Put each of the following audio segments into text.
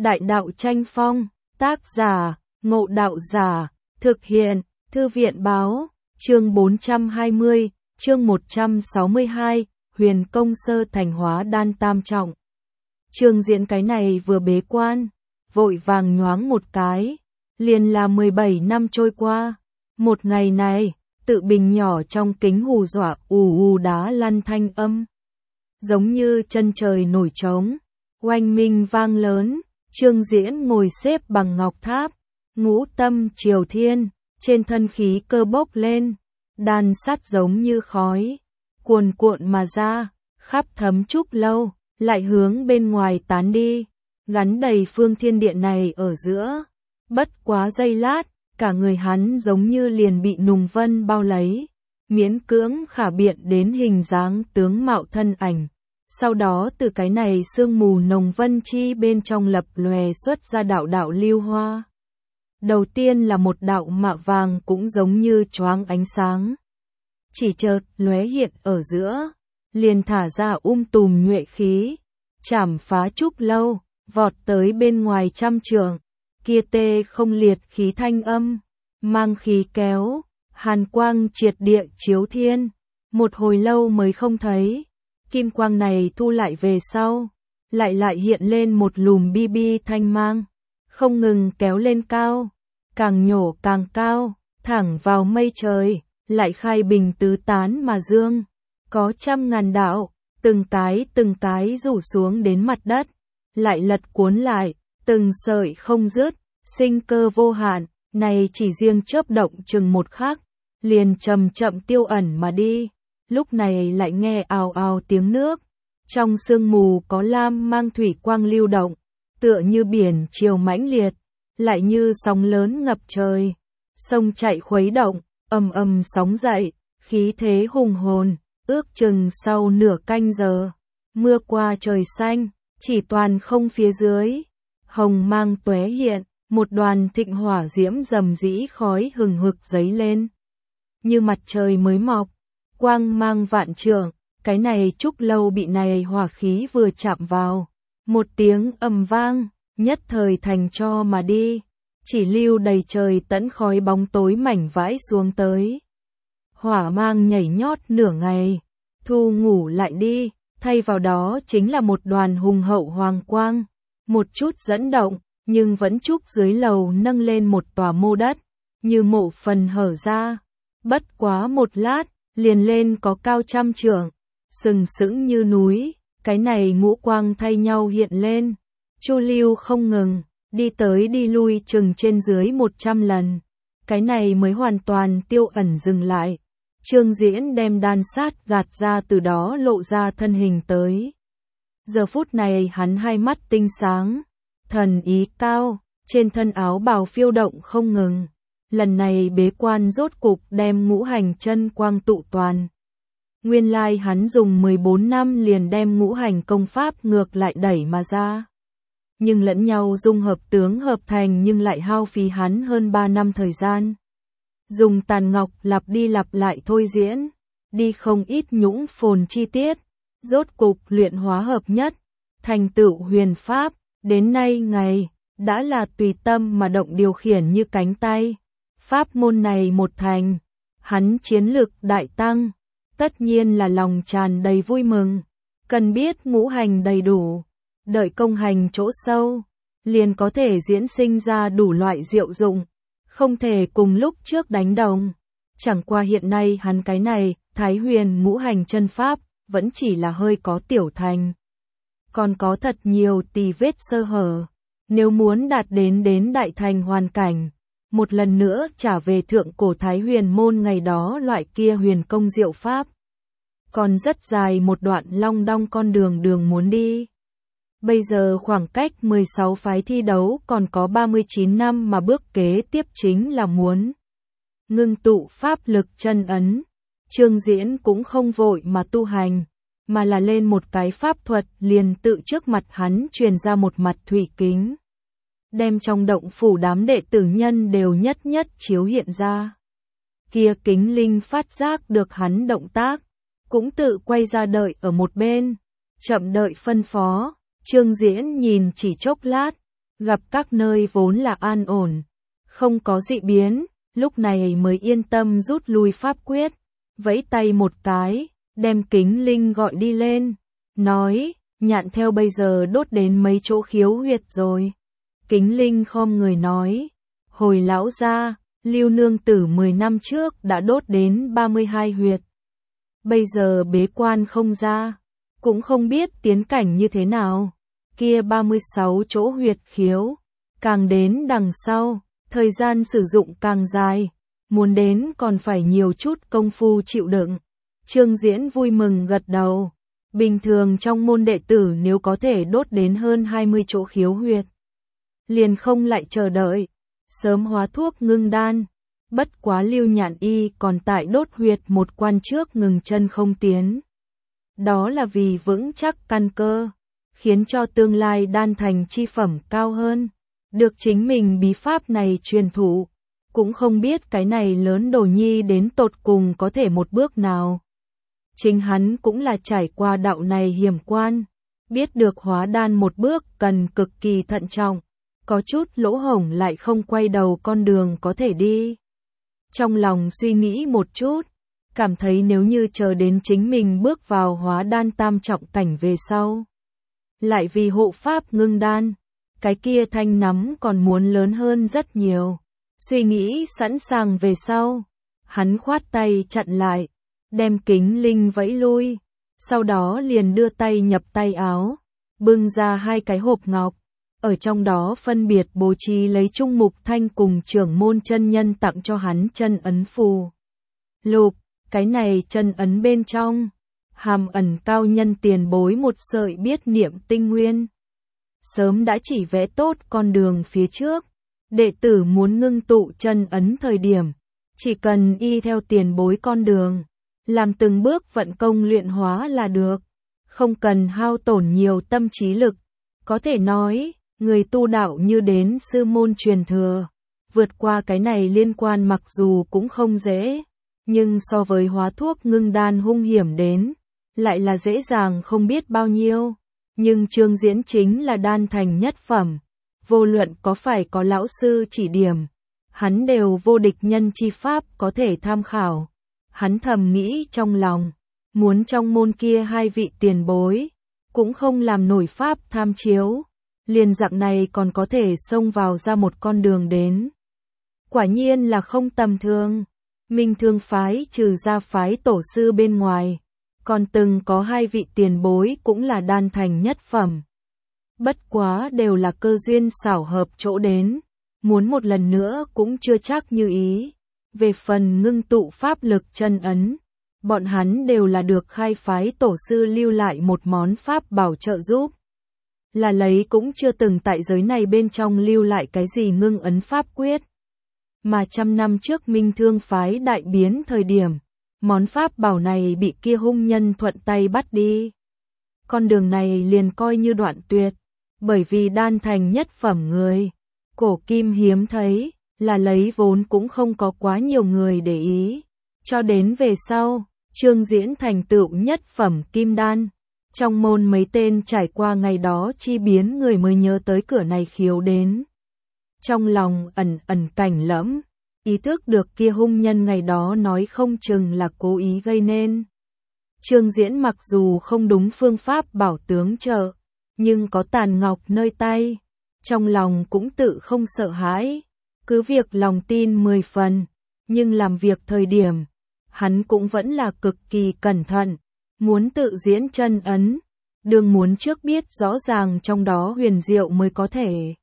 Đại đạo tranh phong, tác giả, Ngộ Đạo Giả, thực hiện, Thư viện báo, chương 420, chương 162, Huyền Công Sơ Thành Hóa Đan Tam Trọng. Trương Diễn cái này vừa bế quan, vội vàng nhoáng một cái, liền là 17 năm trôi qua. Một ngày này, tự bình nhỏ trong kính hù dọa ù đá lăn thanh âm. Giống như chân trời nổi trống, oanh minh vang lớn, Trương Diễn ngồi xếp bằng ngọc tháp, ngũ tâm triều thiên, trên thân khí cơ bốc lên, đan sắt giống như khói, cuồn cuộn mà ra, khắp thấm trúc lâu, lại hướng bên ngoài tán đi, gắn đầy phương thiên địa này ở giữa. Bất quá giây lát, cả người hắn giống như liền bị nùng vân bao lấy, miễn cưỡng khả biện đến hình dáng tướng mạo thân ảnh. Sau đó từ cái này sương mù nồng vân chi bên trong lập lòe xuất ra đạo đạo lưu hoa. Đầu tiên là một đạo mạ vàng cũng giống như choáng ánh sáng. Chỉ chợt lóe hiện ở giữa, liền thả ra tùm nhuệ khí, chảm phá trúc lâu, vọt tới bên ngoài trăm trượng. Kia tê không liệt khí thanh âm, mang khí kéo, hàn quang triệt địa chiếu thiên, một hồi lâu mới không thấy. Kim quang này thu lại về sau, lại hiện lên một lùm bi thanh mang, không ngừng kéo lên cao, càng nhổ càng cao, thẳng vào mây trời, lại khai bình tứ tán mà dương, có trăm ngàn đạo, từng cái rủ xuống đến mặt đất, lại lật cuốn lại, từng sợi không dứt, sinh cơ vô hạn, này chỉ riêng chớp động chừng một khắc, liền chậm chậm tiêu ẩn mà đi. Lúc này lại nghe ào ào tiếng nước, trong sương mù có lam mang thủy quang lưu động, tựa như biển chiều mãnh liệt, lại như sóng lớn ngập trời, sông chạy khuấy động, ầm sóng dậy, khí thế hùng hồn, ước chừng sau nửa canh giờ, mưa qua trời xanh, chỉ toàn không phía dưới, hồng mang tóe hiện, một đoàn thịnh hỏa diễm rầm rĩ khói hừng hực dấy lên, như mặt trời mới mọc. Quang mang vạn trượng, cái này trúc lâu bị này hỏa khí vừa chạm vào, một tiếng ầm vang, nhất thời thành tro mà đi, chỉ lưu đầy trời tẫn khói bóng tối mảnh vãi xuống tới. Hỏa mang nhảy nhót nửa ngày, thu ngủ lại đi, thay vào đó chính là một đoàn hùng hậu hoàng quang, một chút dẫn động, nhưng vẫn trúc dưới lầu nâng lên một tòa mô đất, như mộ phần hở ra, bất quá một lát, liền lên có cao trăm trượng, sừng sững như núi, cái này ngũ quang thay nhau hiện lên, chu lưu không ngừng, đi tới đi lui chừng trên dưới 100 lần, cái này mới hoàn toàn tiêu ẩn dừng lại. Trương Diễn đem đan sát gạt ra từ đó lộ ra thân hình tới. Giờ phút này hắn hai mắt tinh sáng, thần ý cao, trên thân áo bào phiêu động không ngừng. Lần này bế quan rốt cục đem ngũ hành chân quang tụ toàn. Nguyên lai hắn dùng 14 năm liền đem ngũ hành công pháp ngược lại đẩy mà ra. Nhưng lẫn nhau dung hợp tướng hợp thành nhưng lại hao phí hắn hơn 3 năm thời gian. Dùng tàn ngọc lặp đi lặp lại thôi diễn, đi không ít nhũng phồn chi tiết, rốt cục luyện hóa hợp nhất, thành tựu huyền pháp, đến nay ngày, đã là tùy tâm mà động điều khiển như cánh tay. Pháp môn này một thành, hắn chiến lực đại tăng, tất nhiên là lòng tràn đầy vui mừng, cần biết ngũ hành đầy đủ, đợi công hành chỗ sâu, liền có thể diễn sinh ra đủ loại diệu dụng, không thể cùng lúc trước đánh đồng. Chẳng qua hiện nay hắn cái này, Thái Huyền ngũ hành chân pháp, vẫn chỉ là hơi có tiểu thành. Còn có thật nhiều tì vết sơ hở, nếu muốn đạt đến đại thành hoàn cảnh. Một lần nữa trả về thượng cổ Thái Huyền môn ngày đó loại kia huyền công diệu pháp. Còn rất dài một đoạn long đong con đường muốn đi. Bây giờ khoảng cách 16 phái thi đấu còn có 39 năm mà bước kế tiếp chính là muốn ngưng tụ pháp lực chân ấn. Trương Diễn cũng không vội mà tu hành, mà là lên một cái pháp thuật liền tự trước mặt hắn truyền ra một mặt thủy kính. Đem trong động phủ đám đệ tử nhân đều nhất chiếu hiện ra. Kia kính linh phát giác được hắn động tác, cũng tự quay ra đợi ở một bên, chậm đợi phân phó. Trương Diễn nhìn chỉ chốc lát, gặp các nơi vốn là an ổn, không có dị biến, lúc này mới yên tâm rút lui pháp quyết, vẫy tay một cái, đem Kính Linh gọi đi lên, nói, Nhạn theo bây giờ đốt đến mấy chỗ khiếu huyệt rồi. Kính Linh khom người nói, hồi lão gia, Lưu nương tử 10 năm trước đã đốt đến 32 huyệt. Bây giờ bế quan không ra, cũng không biết tiến cảnh như thế nào. Kia 36 chỗ huyệt khiếu, càng đến đằng sau, thời gian sử dụng càng dài, muốn đến còn phải nhiều chút công phu chịu đựng. Trương Diễn vui mừng gật đầu. Bình thường trong môn đệ tử nếu có thể đốt đến hơn 20 chỗ khiếu huyệt, liền không lại chờ đợi, sớm hóa thuốc ngưng đan. Bất quá Lưu Nhạn y còn tại đốt huyệt một quan trước ngừng chân không tiến. Đó là vì vững chắc căn cơ, khiến cho tương lai đan thành chi phẩm cao hơn. Được chính mình bí pháp này truyền thụ, cũng không biết cái này lớn đồ nhi đến tột cùng có thể một bước nào. Chính hắn cũng là trải qua đạo này hiểm quan, biết được hóa đan một bước cần cực kỳ thận trọng, có chút lỗ hổng lại không quay đầu con đường có thể đi. Trong lòng suy nghĩ một chút, cảm thấy nếu như chờ đến chính mình bước vào hóa đan tam trọng cảnh về sau, lại vì hộ pháp ngưng đan, cái kia thanh nắm còn muốn lớn hơn rất nhiều. Suy nghĩ sẵn sàng về sau, hắn khoát tay chặn lại, đem Kính Linh vẫy lui, sau đó liền đưa tay nhập tay áo, bưng ra hai cái hộp ngọc, ở trong đó phân biệt bố trí lấy Trung Mục Thanh cùng trưởng môn chân nhân tặng cho hắn chân ấn phù lục. Cái này chân ấn bên trong hàm ẩn cao nhân tiền bối một sợi biết niệm tinh nguyên, sớm đã chỉ vẽ tốt con đường phía trước. Đệ tử muốn ngưng tụ chân ấn thời điểm, chỉ cần y theo tiền bối con đường, làm từng bước vận công luyện hóa là được, không cần hao tổn nhiều tâm trí lực. Có thể nói, người tu đạo như đến sư môn truyền thừa, vượt qua cái này liên quan mặc dù cũng không dễ, nhưng so với hóa thuốc ngưng đan hung hiểm đến, lại là dễ dàng không biết bao nhiêu. Nhưng Trương Diễn chính là đan thành nhất phẩm, vô luận có phải có lão sư chỉ điểm, hắn đều vô địch nhân chi pháp có thể tham khảo. Hắn thầm nghĩ trong lòng, muốn trong môn kia hai vị tiền bối, cũng không làm nổi pháp tham chiếu, liền dạng này còn có thể xông vào ra một con đường đến. Quả nhiên là không tầm thường. Minh Thương phái trừ ra phái tổ sư bên ngoài, còn từng có hai vị tiền bối cũng là đan thành nhất phẩm. Bất quá đều là cơ duyên xảo hợp chỗ đến, muốn một lần nữa cũng chưa chắc như ý. Về phần ngưng tụ pháp lực chân ấn, bọn hắn đều là được khai phái tổ sư lưu lại một món pháp bảo trợ giúp. Là lấy cũng chưa từng tại giới này bên trong lưu lại cái gì ngưng ấn pháp quyết. Mà trăm năm trước Minh Thương phái đại biến thời điểm, món pháp bảo này bị kia hung nhân thuận tay bắt đi. Con đường này liền coi như đoạn tuyệt, bởi vì đan thành nhất phẩm người, cổ kim hiếm thấy, là lấy vốn cũng không có quá nhiều người để ý. Cho đến về sau, Trương Diễn thành tựu nhất phẩm kim đan, trong môn mấy tên trải qua ngày đó chi biến người mới nhớ tới cửa này khiếu đến. Trong lòng ẩn ẩn cảnh lẫm, ý thức được kia hung nhân ngày đó nói không chừng là cố ý gây nên. Trương Diễn mặc dù không đúng phương pháp bảo tướng trợ, nhưng có tàn ngọc nơi tay, trong lòng cũng tự không sợ hãi, cứ việc lòng tin 10 phần, nhưng làm việc thời điểm, hắn cũng vẫn là cực kỳ cẩn thận, muốn tự diễn chân ấn, đương muốn trước biết rõ ràng trong đó huyền diệu mới có thể.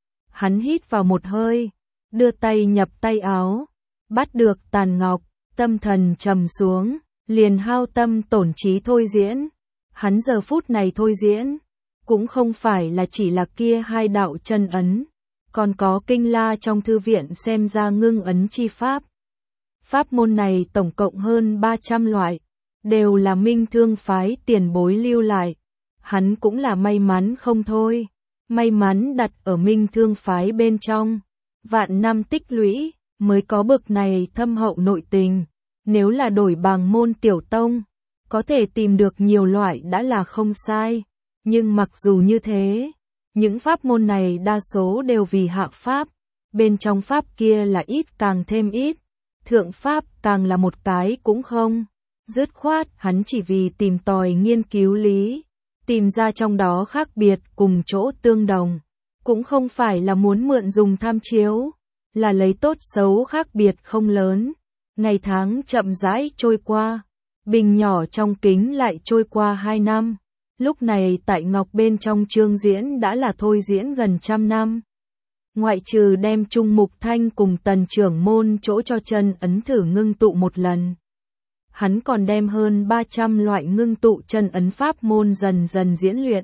Hắn hít vào một hơi, đưa tay nhập tay áo, bắt được tàn ngọc, tâm thần trầm xuống, liền hao tâm tổn trí thôi diễn. Hắn giờ phút này thôi diễn, cũng không phải là chỉ là kia hai đạo chân ấn, còn có kinh la trong thư viện xem ra ngưng ấn chi pháp. Pháp môn này tổng cộng hơn 300 loại, đều là Minh Thương phái tiền bối lưu lại. Hắn cũng là may mắn không thôi, may mắn đặt ở Minh Thương phái bên trong, vạn năm tích lũy, mới có bực này thâm hậu nội tình. Nếu là đổi bàng môn tiểu tông, có thể tìm được nhiều loại đã là không sai, nhưng mặc dù như thế, Những pháp môn này đa số đều vì hạ pháp, bên trong pháp kia là ít càng thêm ít, thượng pháp càng là một cái cũng không. Dứt khoát, hắn chỉ vì tìm tòi nghiên cứu lý, tìm ra trong đó khác biệt cùng chỗ tương đồng, cũng không phải là muốn mượn dùng tham chiếu, là lấy tốt xấu khác biệt không lớn. Ngày tháng chậm rãi trôi qua, bình nhỏ trong kính lại trôi qua 2 năm. Lúc này tại Ngọc bên trong Trương Diễn đã là thôi diễn gần 100 năm. Ngoại trừ đem Trung Mục Thanh cùng Tần trưởng môn chỗ cho chân ấn thử ngưng tụ một lần. Hắn còn đem hơn 300 loại ngưng tụ chân ấn pháp môn dần dần diễn luyện.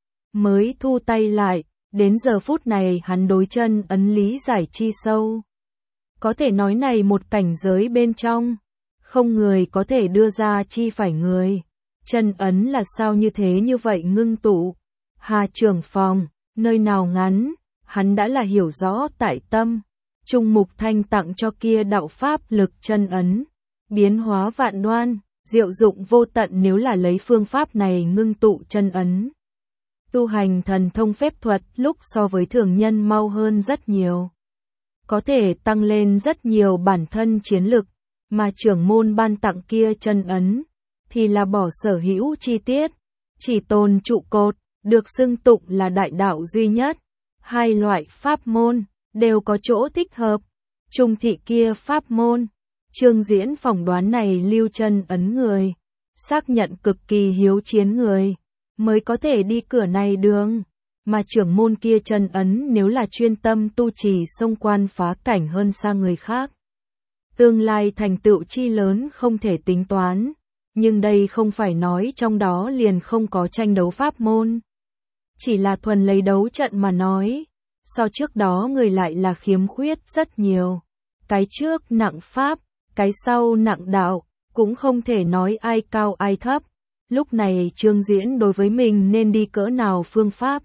Mới thu tay lại, đến giờ phút này hắn đối chân ấn lý giải chi sâu. Có thể nói này một cảnh giới bên trong, không người có thể đưa ra chi phải người. Chân ấn là sao như thế như vậy ngưng tụ. Hà trưởng phòng, nơi nào ngắn, hắn đã là hiểu rõ tại tâm. Trung Mục Thanh tặng cho kia đạo pháp lực chân ấn, biến hóa vạn đoan, diệu dụng vô tận nếu là lấy phương pháp này ngưng tụ chân ấn. Tu hành thần thông phép thuật lúc so với thường nhân mau hơn rất nhiều. Có thể tăng lên rất nhiều bản thân chiến lực, mà trưởng môn ban tặng kia chân ấn, thì là bỏ sở hữu chi tiết, chỉ tồn trụ cột, được xưng tụng là đại đạo duy nhất. Hai loại pháp môn, đều có chỗ thích hợp. Trung thị kia pháp môn, Trương Diễn phỏng đoán này lưu chân ấn người, xác nhận cực kỳ hiếu chiến người, mới có thể đi cửa này đường. Mà trưởng môn kia chân ấn nếu là chuyên tâm tu trì xông quan phá cảnh hơn xa người khác. Tương lai thành tựu chi lớn không thể tính toán, nhưng đây không phải nói trong đó liền không có tranh đấu pháp môn. Chỉ là thuần lấy đấu trận mà nói, so trước đó người lại là khiếm khuyết rất nhiều. Cái trước nặng pháp, cái sau nặng đạo, cũng không thể nói ai cao ai thấp. Lúc này Trương Diễn đối với mình nên đi cỡ nào phương pháp.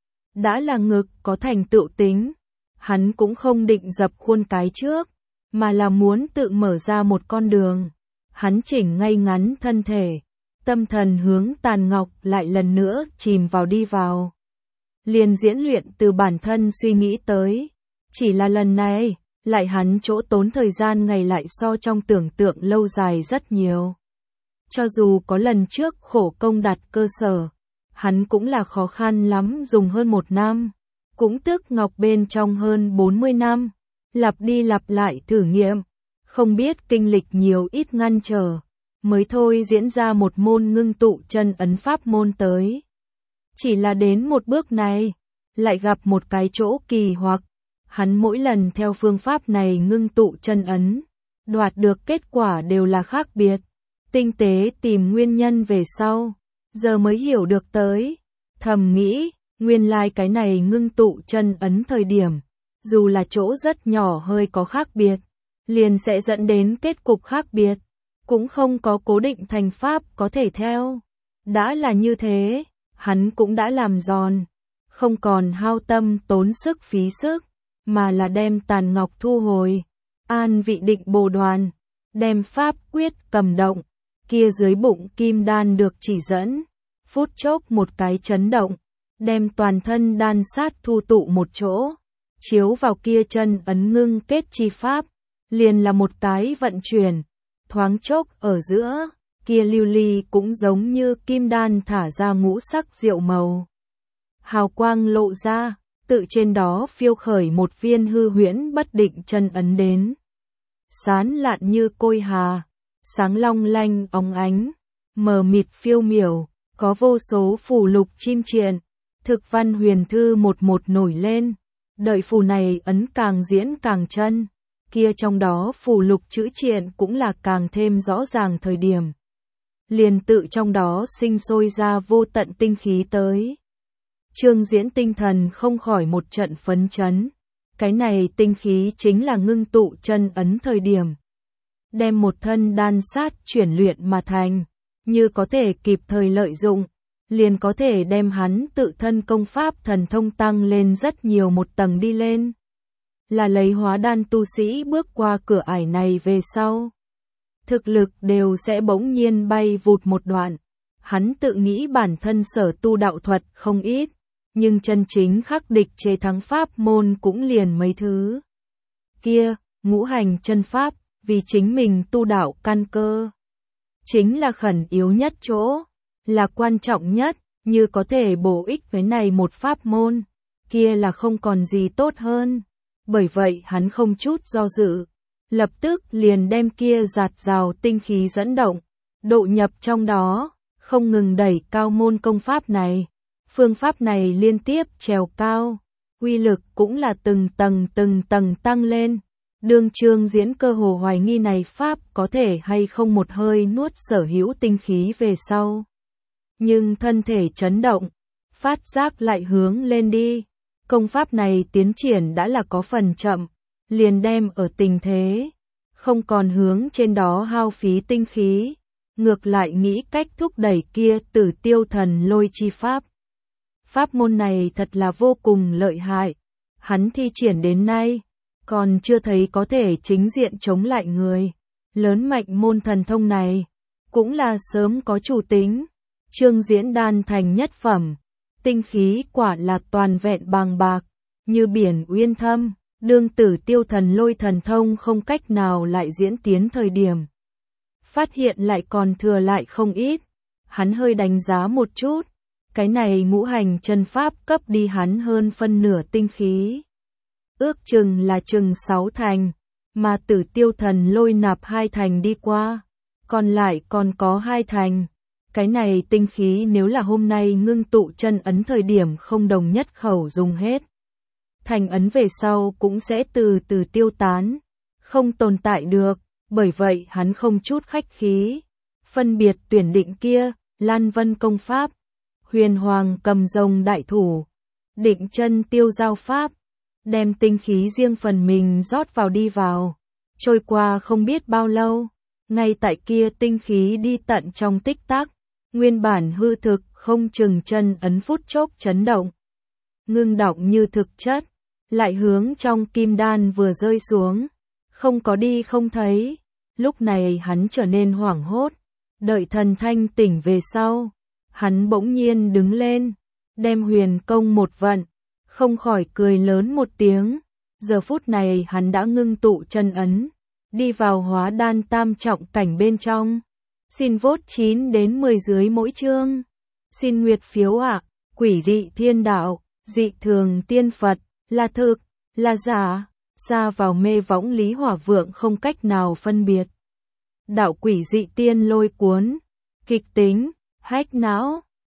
Đã là ngực có thành tựu tính, hắn cũng không định dập khuôn cái trước, mà là muốn tự mở ra một con đường. Hắn chỉnh ngay ngắn thân thể, tâm thần hướng Tàn Ngọc lại lần nữa chìm vào đi vào. Liền diễn luyện từ bản thân suy nghĩ tới, chỉ là lần này, lại hắn chỗ tốn thời gian ngày lại so trong tưởng tượng lâu dài rất nhiều. Cho dù có lần trước khổ công đặt cơ sở, hắn cũng là khó khăn lắm dùng hơn 1 năm, cũng tức Ngọc bên trong hơn 40 năm, lặp đi lặp lại thử nghiệm, không biết kinh lịch nhiều ít ngăn trở, mới thôi diễn ra một môn ngưng tụ chân ấn pháp môn tới. Chỉ là đến một bước này, lại gặp một cái chỗ kỳ hoặc, hắn mỗi lần theo phương pháp này ngưng tụ chân ấn, đoạt được kết quả đều là khác biệt. Tinh tế tìm nguyên nhân về sau, giờ mới hiểu được tới, thầm nghĩ, nguyên lai cái này ngưng tụ chân ấn thời điểm, dù là chỗ rất nhỏ hơi có khác biệt, liền sẽ dẫn đến kết cục khác biệt, cũng không có cố định thành pháp có thể theo. Đã là như thế, hắn cũng đã làm giòn, không còn hao tâm tốn sức phí sức, mà là đem Tàn Ngọc thu hồi, an vị định bồ đoàn, đem pháp quyết cầm động, kia dưới bụng kim đan được chỉ dẫn, phút chốc một cái chấn động, đem toàn thân đan sát thu tụ một chỗ, chiếu vào kia chân ấn ngưng kết chi pháp, liền là một cái vận chuyển, thoáng chốc ở giữa, kia lưu ly cũng giống như kim đan thả ra ngũ sắc diệu màu. Hào quang lộ ra, tự trên đó phiêu khởi một viên hư huyễn bất định chân ấn đến. Sán lạn như côi hà, sáng long lanh óng ánh, mờ mịt phiêu miểu, có vô số phù lục chim triện, thực văn huyền thư một một nổi lên, đợi phù này ấn càng diễn càng chân, kia trong đó phù lục chữ triện cũng là càng thêm rõ ràng thời điểm. Liền tự trong đó sinh sôi ra vô tận tinh khí tới. Trương Diễn tinh thần không khỏi một trận phấn chấn, cái này tinh khí chính là ngưng tụ chân ấn thời điểm. Đem một thân đan sát chuyển luyện mà thành, như có thể kịp thời lợi dụng, liền có thể đem hắn tự thân công pháp thần thông tăng lên rất nhiều một tầng đi lên. Là lấy hóa đan tu sĩ bước qua cửa ải này về sau, thực lực đều sẽ bỗng nhiên bay vụt một đoạn. Hắn tự nghĩ bản thân sở tu đạo thuật không ít, nhưng chân chính khắc địch chế thắng pháp môn cũng liền mấy thứ. Kia, ngũ hành chân pháp, vì chính mình tu đạo căn cơ. Chính là khẩn yếu nhất chỗ, là quan trọng nhất, như có thể bổ ích với này một pháp môn, kia là không còn gì tốt hơn. Bởi vậy hắn không chút do dự, lập tức liền đem kia giạt rào tinh khí dẫn động, độ nhập trong đó, không ngừng đẩy cao môn công pháp này. Phương pháp này liên tiếp trèo cao, uy lực cũng là từng tầng tăng lên. Đương Trương Diễn cơ hồ hoài nghi này pháp có thể hay không một hơi nuốt sở hữu tinh khí về sau. Nhưng thân thể chấn động, phát giác lại hướng lên đi. Công pháp này tiến triển đã là có phần chậm, liền đem ở tình thế, không còn hướng trên đó hao phí tinh khí, ngược lại nghĩ cách thúc đẩy kia Tử Tiêu Thần Lôi chi pháp. Pháp môn này thật là vô cùng lợi hại, hắn thi triển đến nay, còn chưa thấy có thể chính diện chống lại người. Lớn mạnh môn thần thông này, cũng là sớm có chủ tính. Trương Diễn đan thành nhất phẩm, tinh khí quả là toàn vẹn bàng bạc, như biển uyên thâm, đương Tử Tiêu Thần Lôi thần thông không cách nào lại diễn tiến thời điểm. Phát hiện lại còn thừa lại không ít, hắn hơi đánh giá một chút, cái này ngũ hành chân pháp cấp đi hắn hơn phân nửa tinh khí. Ước chừng là chừng 6 thành, mà Tử Tiêu Thần Lôi nạp 2 thành đi qua, còn lại còn có 2 thành. Cái này tinh khí nếu là hôm nay ngưng tụ chân ấn thời điểm không đồng nhất khẩu dùng hết. Thành ấn về sau cũng sẽ từ từ tiêu tán, không tồn tại được, bởi vậy hắn không chút khách khí. Phân biệt tuyển định kia, Lan Vân công pháp, Huyền Hoàng cầm rồng đại thủ, Định chân tiêu giao pháp, đem tinh khí riêng phần mình rót vào đi vào. Trôi qua không biết bao lâu, ngay tại kia tinh khí đi tận trong tích tắc, nguyên bản hư thực không chừng chân ấn phút chốc chấn động. Ngưng động như thực chất, lại hướng trong kim đan vừa rơi xuống, không có đi không thấy. Lúc này hắn trở nên hoảng hốt, đợi thần thanh tỉnh về sau, hắn bỗng nhiên đứng lên, đem huyền công một vận, không khỏi cười lớn một tiếng. Giờ phút này hắn đã ngưng tụ chân ấn, đi vào hóa đan tam trọng cảnh bên trong. Xin vote 9 đến 10 dưới mỗi chương. Xin nguyệt phiếu ạ. Quỷ dị thiên đạo, dị thường tiên Phật, là thực, là giả, xa vào mê võng Lý Hỏa Vượng không cách nào phân biệt. Đạo quỷ dị tiên lôi cuốn, kịch tính, hách não.